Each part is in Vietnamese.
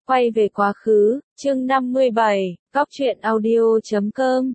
Quay về quá khứ, chương 57, Góc truyện audio.com.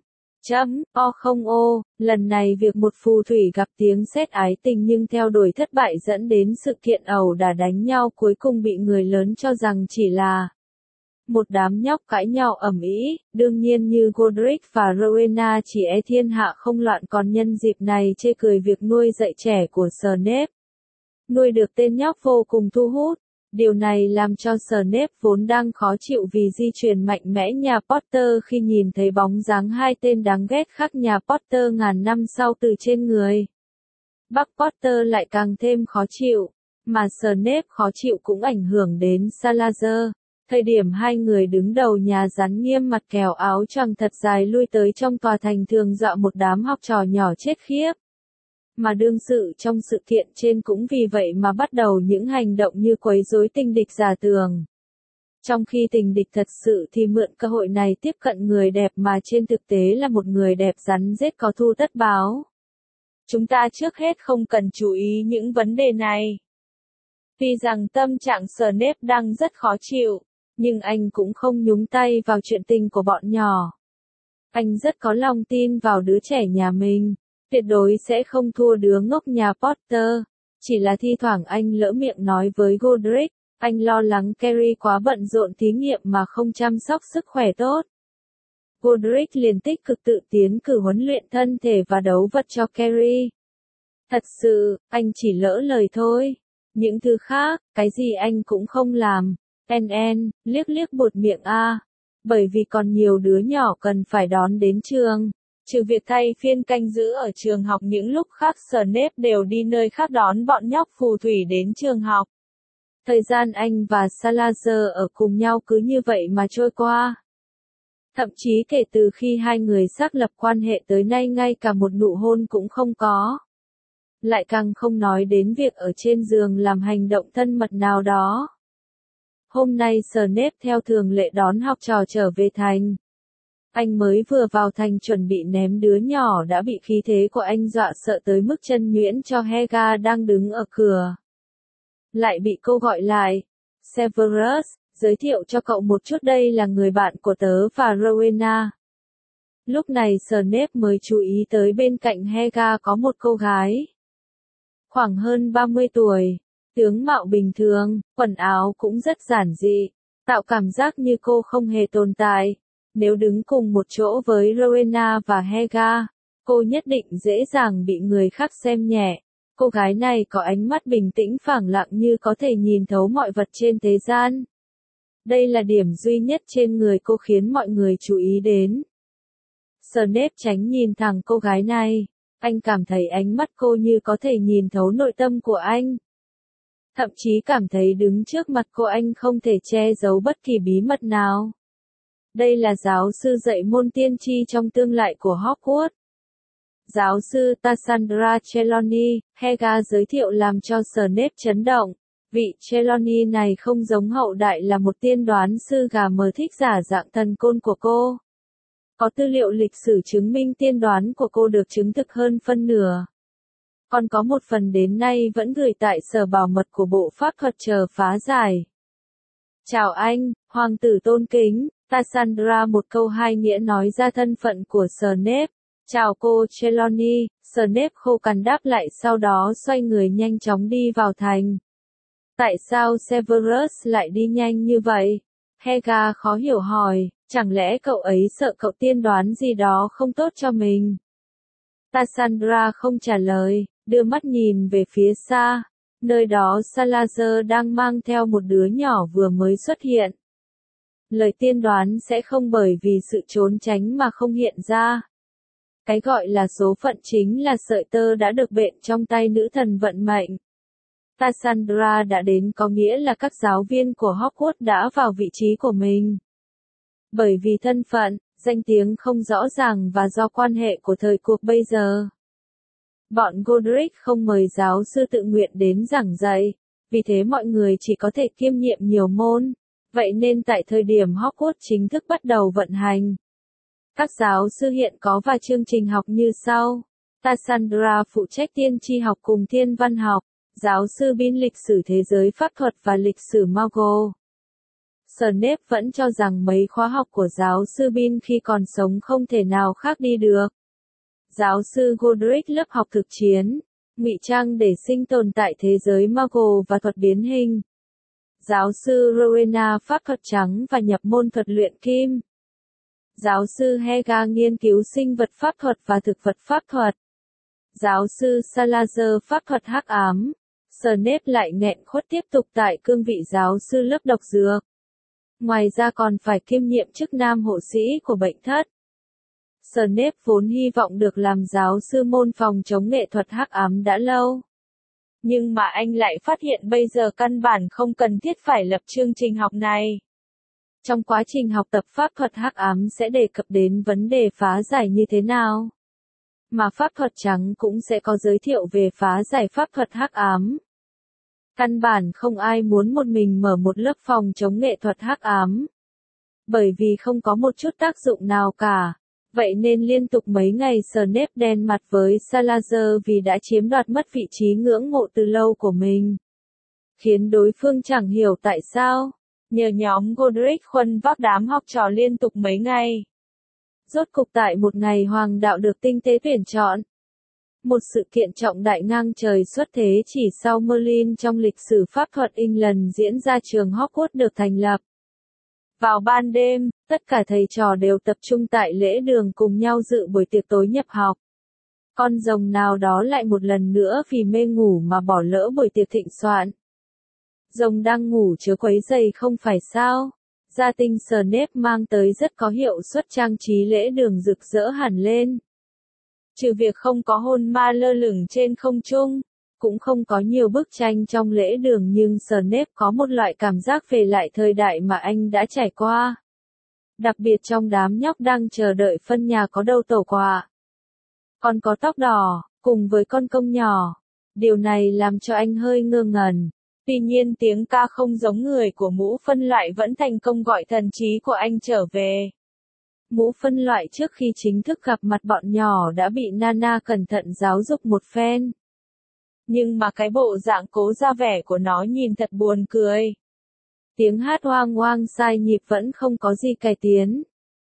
O, lần này việc một phù thủy gặp tiếng sét ái tình nhưng theo đuổi thất bại dẫn đến sự kiện ẩu đả đánh nhau cuối cùng bị người lớn cho rằng chỉ là một đám nhóc cãi nhau ầm ĩ. Đương nhiên như Godric và Rowena chỉ e thiên hạ không loạn, còn nhân dịp này chê cười việc nuôi dạy trẻ của Snape. Nuôi được tên nhóc vô cùng thu hút. Điều này làm cho Snape vốn đang khó chịu vì di truyền mạnh mẽ nhà Potter khi nhìn thấy bóng dáng hai tên đáng ghét khác nhà Potter ngàn năm sau từ trên người bác Potter lại càng thêm khó chịu. Mà Snape khó chịu cũng ảnh hưởng đến Salazar. Thời điểm hai người đứng đầu nhà rắn nghiêm mặt kèo áo choàng thật dài lui tới trong tòa thành thường dọa một đám học trò nhỏ chết khiếp. Mà đương sự trong sự kiện trên cũng vì vậy mà bắt đầu những hành động như quấy rối tình địch giả tường. Trong khi tình địch thật sự thì mượn cơ hội này tiếp cận người đẹp mà trên thực tế là một người đẹp rắn rết có thu tất báo. Chúng ta trước hết không cần chú ý những vấn đề này. Tuy rằng tâm trạng Snape đang rất khó chịu, nhưng anh cũng không nhúng tay vào chuyện tình của bọn nhỏ. Anh rất có lòng tin vào đứa trẻ nhà mình. Tuyệt đối sẽ không thua đứa ngốc nhà Potter. Chỉ là thi thoảng anh lỡ miệng nói với Godric, anh lo lắng Carrie quá bận rộn thí nghiệm mà không chăm sóc sức khỏe tốt. Godric liền tích cực tự tiến cử huấn luyện thân thể và đấu vật cho Carrie. Thật sự, anh chỉ lỡ lời thôi. Những thứ khác, cái gì anh cũng không làm. Liếc liếc buột miệng a. Bởi vì còn nhiều đứa nhỏ cần phải đón đến trường. Trừ việc thay phiên canh giữ ở trường học, những lúc khác Snape đều đi nơi khác đón bọn nhóc phù thủy đến trường học. Thời gian anh và Salazar ở cùng nhau cứ như vậy mà trôi qua. Thậm chí kể từ khi hai người xác lập quan hệ tới nay ngay cả một nụ hôn cũng không có. Lại càng không nói đến việc ở trên giường làm hành động thân mật nào đó. Hôm nay Snape theo thường lệ đón học trò trở về thành. Anh mới vừa vào thành chuẩn bị ném đứa nhỏ đã bị khí thế của anh dọa sợ tới mức chân nhuyễn cho Helga đang đứng ở cửa. Lại bị cô gọi lại. Severus, giới thiệu cho cậu một chút, đây là người bạn của tớ và Rowena. Lúc này Snape mới chú ý tới bên cạnh Helga có một cô gái. Khoảng hơn 30 tuổi, tướng mạo bình thường, quần áo cũng rất giản dị, tạo cảm giác như cô không hề tồn tại. Nếu đứng cùng một chỗ với Rowena và Helga, cô nhất định dễ dàng bị người khác xem nhẹ. Cô gái này có ánh mắt bình tĩnh phẳng lặng như có thể nhìn thấu mọi vật trên thế gian. Đây là điểm duy nhất trên người cô khiến mọi người chú ý đến. Snape tránh nhìn thẳng cô gái này. Anh cảm thấy ánh mắt cô như có thể nhìn thấu nội tâm của anh. Thậm chí cảm thấy đứng trước mặt cô anh không thể che giấu bất kỳ bí mật nào. Đây là giáo sư dạy môn tiên tri trong tương lai của Hogwarts. Giáo sư Cassandra Trelawney, Helga giới thiệu làm cho Snape chấn động. Vị Trelawney này không giống hậu đại là một tiên đoán sư gà mờ thích giả dạng thần côn của cô. Có tư liệu lịch sử chứng minh tiên đoán của cô được chứng thực hơn phân nửa. Còn có một phần đến nay vẫn gửi tại sở bảo mật của Bộ Pháp thuật chờ phá giải. Chào anh, hoàng tử tôn kính. Cassandra một câu hai nghĩa nói ra thân phận của Snape. Chào cô Trelawney. Snape khô cằn đáp lại, sau đó xoay người nhanh chóng đi vào thành. Tại sao Severus lại đi nhanh như vậy? Helga khó hiểu hỏi, chẳng lẽ cậu ấy sợ cậu tiên đoán gì đó không tốt cho mình? Cassandra không trả lời, đưa mắt nhìn về phía xa. Nơi đó Salazar đang mang theo một đứa nhỏ vừa mới xuất hiện. Lời tiên đoán sẽ không bởi vì sự trốn tránh mà không hiện ra. Cái gọi là số phận chính là sợi tơ đã được bện trong tay nữ thần vận mệnh. Cassandra đã đến có nghĩa là các giáo viên của Hogwarts đã vào vị trí của mình. Bởi vì thân phận, danh tiếng không rõ ràng và do quan hệ của thời cuộc bây giờ. Bọn Godric không mời giáo sư tự nguyện đến giảng dạy, vì thế mọi người chỉ có thể kiêm nhiệm nhiều môn. Vậy nên tại thời điểm Hogwarts chính thức bắt đầu vận hành, các giáo sư hiện có vài chương trình học như sau. Cassandra phụ trách tiên tri học cùng thiên văn học, giáo sư Bin lịch sử thế giới pháp thuật và lịch sử Muggle. Snape vẫn cho rằng mấy khóa học của giáo sư Bean khi còn sống không thể nào khác đi được. Giáo sư Godric lớp học thực chiến, ngụy trang để sinh tồn tại thế giới Muggle và thuật biến hình. Giáo sư Rowena pháp thuật trắng và nhập môn thuật luyện kim. Giáo sư Helga nghiên cứu sinh vật pháp thuật và thực vật pháp thuật. Giáo sư Salazar pháp thuật hắc ám. Snape lại nghẹn khuất tiếp tục tại cương vị giáo sư lớp độc dược. Ngoài ra còn phải kiêm nhiệm chức nam hộ sĩ của bệnh thất. Snape vốn hy vọng được làm giáo sư môn phòng chống nghệ thuật hắc ám đã lâu. Nhưng mà anh lại phát hiện bây giờ căn bản không cần thiết phải lập chương trình học này. Trong quá trình học tập pháp thuật hắc ám sẽ đề cập đến vấn đề phá giải như thế nào. Mà pháp thuật trắng cũng sẽ có giới thiệu về phá giải pháp thuật hắc ám. Căn bản không ai muốn một mình mở một lớp phòng chống nghệ thuật hắc ám. Bởi vì không có một chút tác dụng nào cả. Vậy nên liên tục mấy ngày Snape đen mặt với Salazar vì đã chiếm đoạt mất vị trí ngưỡng mộ từ lâu của mình. Khiến đối phương chẳng hiểu tại sao. Nhờ nhóm Godric khuân vác đám học trò liên tục mấy ngày. Rốt cục tại một ngày hoàng đạo được tinh tế tuyển chọn. Một sự kiện trọng đại ngang trời xuất thế chỉ sau Merlin trong lịch sử pháp thuật England diễn ra trường Hogwarts được thành lập. Vào ban đêm, tất cả thầy trò đều tập trung tại lễ đường cùng nhau dự buổi tiệc tối nhập học. Con rồng nào đó lại một lần nữa vì mê ngủ mà bỏ lỡ buổi tiệc thịnh soạn. Rồng đang ngủ chớ quấy giày không phải sao? Gia tinh Snape mang tới rất có hiệu suất trang trí lễ đường rực rỡ hẳn lên. Trừ việc không có hôn ma lơ lửng trên không trung, cũng không có nhiều bức tranh trong lễ đường nhưng Snape có một loại cảm giác về lại thời đại mà anh đã trải qua. Đặc biệt trong đám nhóc đang chờ đợi phân nhà có đầu tổ quạ. Còn có tóc đỏ, cùng với con công nhỏ. Điều này làm cho anh hơi ngơ ngẩn. Tuy nhiên tiếng ca không giống người của mũ phân loại vẫn thành công gọi thần trí của anh trở về. Mũ phân loại trước khi chính thức gặp mặt bọn nhỏ đã bị Nana cẩn thận giáo dục một phen. Nhưng mà cái bộ dạng cố ra vẻ của nó nhìn thật buồn cười. Tiếng hát hoang hoang sai nhịp vẫn không có gì cải tiến.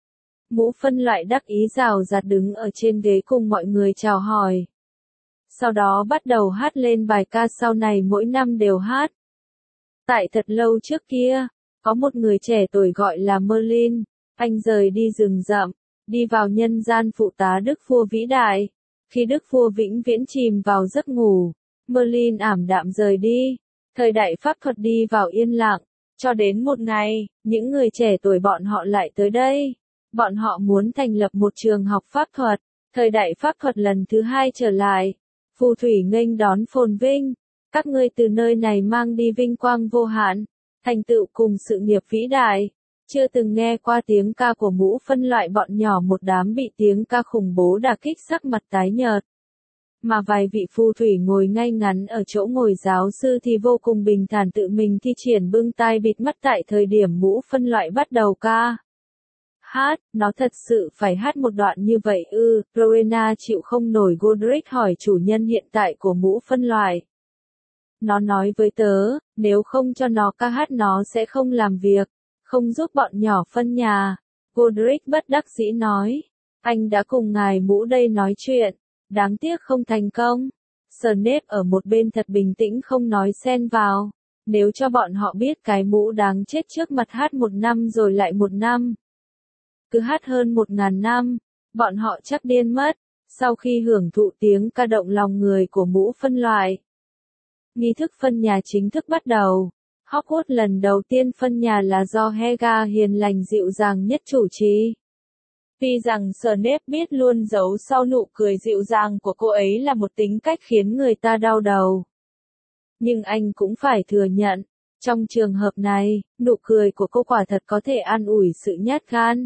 Mũ phân loại đắc ý rào rạt đứng ở trên ghế cùng mọi người chào hỏi. Sau đó bắt đầu hát lên bài ca sau này mỗi năm đều hát. Tại thật lâu trước kia, có một người trẻ tuổi gọi là Merlin, anh rời đi rừng rậm, đi vào nhân gian phụ tá Đức Vua vĩ đại. Khi Đức Vua vĩnh viễn chìm vào giấc ngủ, Merlin ảm đạm rời đi, thời đại pháp thuật đi vào yên lặng, cho đến một ngày, những người trẻ tuổi bọn họ lại tới đây. Bọn họ muốn thành lập một trường học pháp thuật, thời đại pháp thuật lần thứ hai trở lại. Phù thủy nghênh đón phồn vinh, các ngươi từ nơi này mang đi vinh quang vô hạn, thành tựu cùng sự nghiệp vĩ đại. Chưa từng nghe qua tiếng ca của mũ phân loại bọn nhỏ một đám bị tiếng ca khủng bố đả kích sắc mặt tái nhợt. Mà vài vị phù thủy ngồi ngay ngắn ở chỗ ngồi giáo sư thì vô cùng bình thản tự mình thi triển bưng tai bịt mắt tại thời điểm mũ phân loại bắt đầu ca. Hát, nó thật sự phải hát một đoạn như vậy ư? Rowena chịu không nổi. Godric hỏi chủ nhân hiện tại của mũ phân loại. Nó nói với tớ, nếu không cho nó ca hát nó sẽ không làm việc, không giúp bọn nhỏ phân nhà. Godric bất đắc dĩ nói, anh đã cùng ngài mũ đây nói chuyện, đáng tiếc không thành công. Snape ở một bên thật bình tĩnh không nói xen vào, nếu cho bọn họ biết cái mũ đáng chết trước mặt hát một năm rồi lại một năm. Cứ hát hơn 1000 năm, bọn họ chắc điên mất, sau khi hưởng thụ tiếng ca động lòng người của mũ phân loại. Nghi thức phân nhà chính thức bắt đầu. Hogwarts lần đầu tiên phân nhà là do Helga hiền lành dịu dàng nhất chủ trì. Tuy rằng Snape biết luôn giấu sau nụ cười dịu dàng của cô ấy là một tính cách khiến người ta đau đầu. Nhưng anh cũng phải thừa nhận, trong trường hợp này, nụ cười của cô quả thật có thể an ủi sự nhát gan.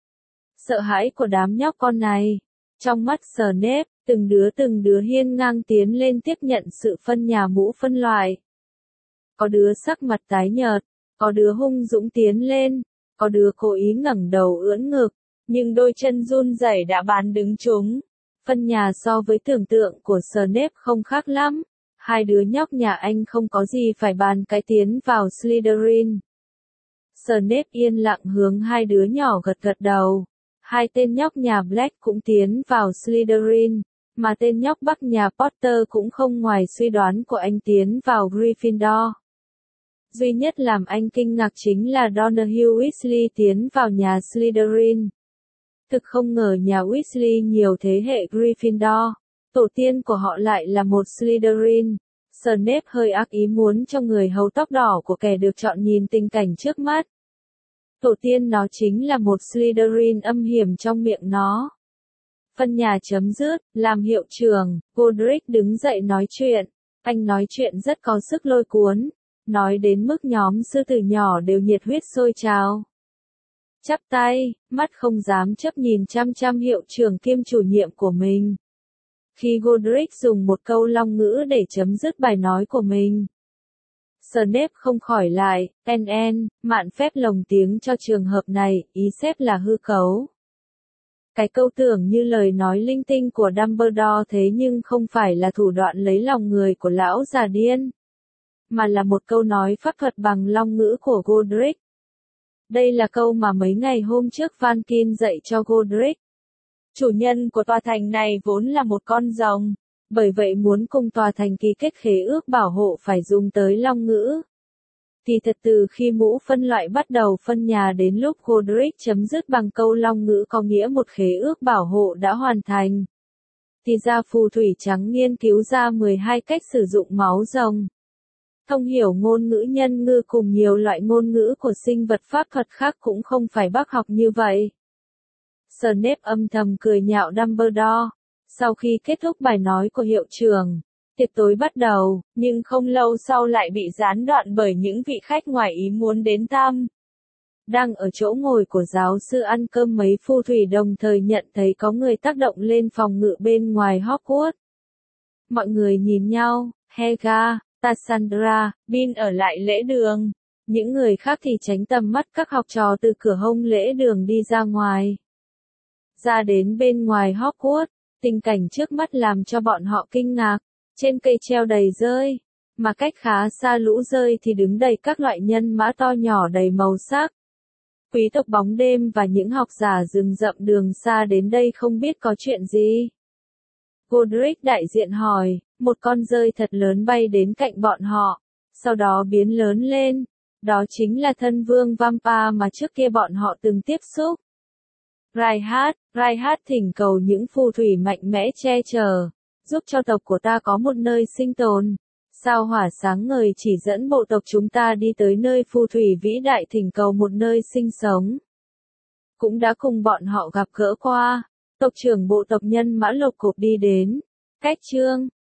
Sợ hãi của đám nhóc con này. Trong mắt Snape, từng đứa hiên ngang tiến lên tiếp nhận sự phân nhà mũ phân loại. Có đứa sắc mặt tái nhợt, có đứa hung dũng tiến lên, có đứa cố ý ngẩng đầu ưỡn ngực, nhưng đôi chân run rẩy đã bán đứng chúng. Phân nhà so với tưởng tượng của Snape không khác lắm. Hai đứa nhóc nhà anh không có gì phải bàn cái tiến vào Slytherin. Snape yên lặng hướng hai đứa nhỏ gật gật đầu. Hai tên nhóc nhà Black cũng tiến vào Slytherin, mà tên nhóc Bắc nhà Potter cũng không ngoài suy đoán của anh tiến vào Gryffindor. Duy nhất làm anh kinh ngạc chính là Donahue Weasley tiến vào nhà Slytherin. Thực không ngờ nhà Weasley nhiều thế hệ Gryffindor, tổ tiên của họ lại là một Slytherin. Snape hơi ác ý muốn cho người hầu tóc đỏ của kẻ được chọn nhìn tình cảnh trước mắt. Tổ tiên nó chính là một Slytherin âm hiểm trong miệng nó. Phân nhà chấm dứt, làm hiệu trưởng, Godric đứng dậy nói chuyện. Anh nói chuyện rất có sức lôi cuốn, nói đến mức nhóm sư tử nhỏ đều nhiệt huyết sôi trào. Chắp tay, mắt không dám chấp nhìn chăm chăm hiệu trưởng kiêm chủ nhiệm của mình. Khi Godric dùng một câu long ngữ để chấm dứt bài nói của mình, Snape không khỏi lại, mạn phép lồng tiếng cho trường hợp này, ý xếp là hư cấu. Cái câu tưởng như lời nói linh tinh của Dumbledore thế nhưng không phải là thủ đoạn lấy lòng người của lão già điên, mà là một câu nói pháp thuật bằng long ngữ của Godric. Đây là câu mà mấy ngày hôm trước Van Kin dạy cho Godric. Chủ nhân của tòa thành này vốn là một con rồng, bởi vậy muốn cùng tòa thành ký kết khế ước bảo hộ phải dùng tới long ngữ. Thì thật từ khi mũ phân loại bắt đầu phân nhà đến lúc Godric chấm dứt bằng câu long ngữ có nghĩa một khế ước bảo hộ đã hoàn thành. Thì ra phù thủy trắng nghiên cứu ra 12 cách sử dụng máu rồng. Thông hiểu ngôn ngữ nhân ngư cùng nhiều loại ngôn ngữ của sinh vật pháp thuật khác cũng không phải bác học như vậy. Snape âm thầm cười nhạo Dumbledore. Sau khi kết thúc bài nói của hiệu trưởng, tiệc tối bắt đầu, nhưng không lâu sau lại bị gián đoạn bởi những vị khách ngoài ý muốn đến thăm. Đang ở chỗ ngồi của giáo sư ăn cơm mấy phù thủy đồng thời nhận thấy có người tác động lên phòng ngự bên ngoài Hogwarts. Mọi người nhìn nhau, Helga, Cassandra, Bin ở lại lễ đường. Những người khác thì tránh tầm mắt các học trò từ cửa hông lễ đường đi ra ngoài. Ra đến bên ngoài Hogwarts, tình cảnh trước mắt làm cho bọn họ kinh ngạc. Trên cây treo đầy rơi, mà cách khá xa lũ rơi thì đứng đầy các loại nhân mã to nhỏ đầy màu sắc. Quý tộc bóng đêm và những học giả rừng rậm đường xa đến đây không biết có chuyện gì. Godric đại diện hỏi, một con rơi thật lớn bay đến cạnh bọn họ, sau đó biến lớn lên. Đó chính là thân vương Vampire mà trước kia bọn họ từng tiếp xúc. Reinhardt thỉnh cầu những phù thủy mạnh mẽ che chở, giúp cho tộc của ta có một nơi sinh tồn. Sao hỏa sáng ngời chỉ dẫn bộ tộc chúng ta đi tới nơi phù thủy vĩ đại thỉnh cầu một nơi sinh sống. Cũng đã cùng bọn họ gặp gỡ qua. Tộc trưởng bộ tộc nhân Mã Lộc Cộp đi đến. Cách chương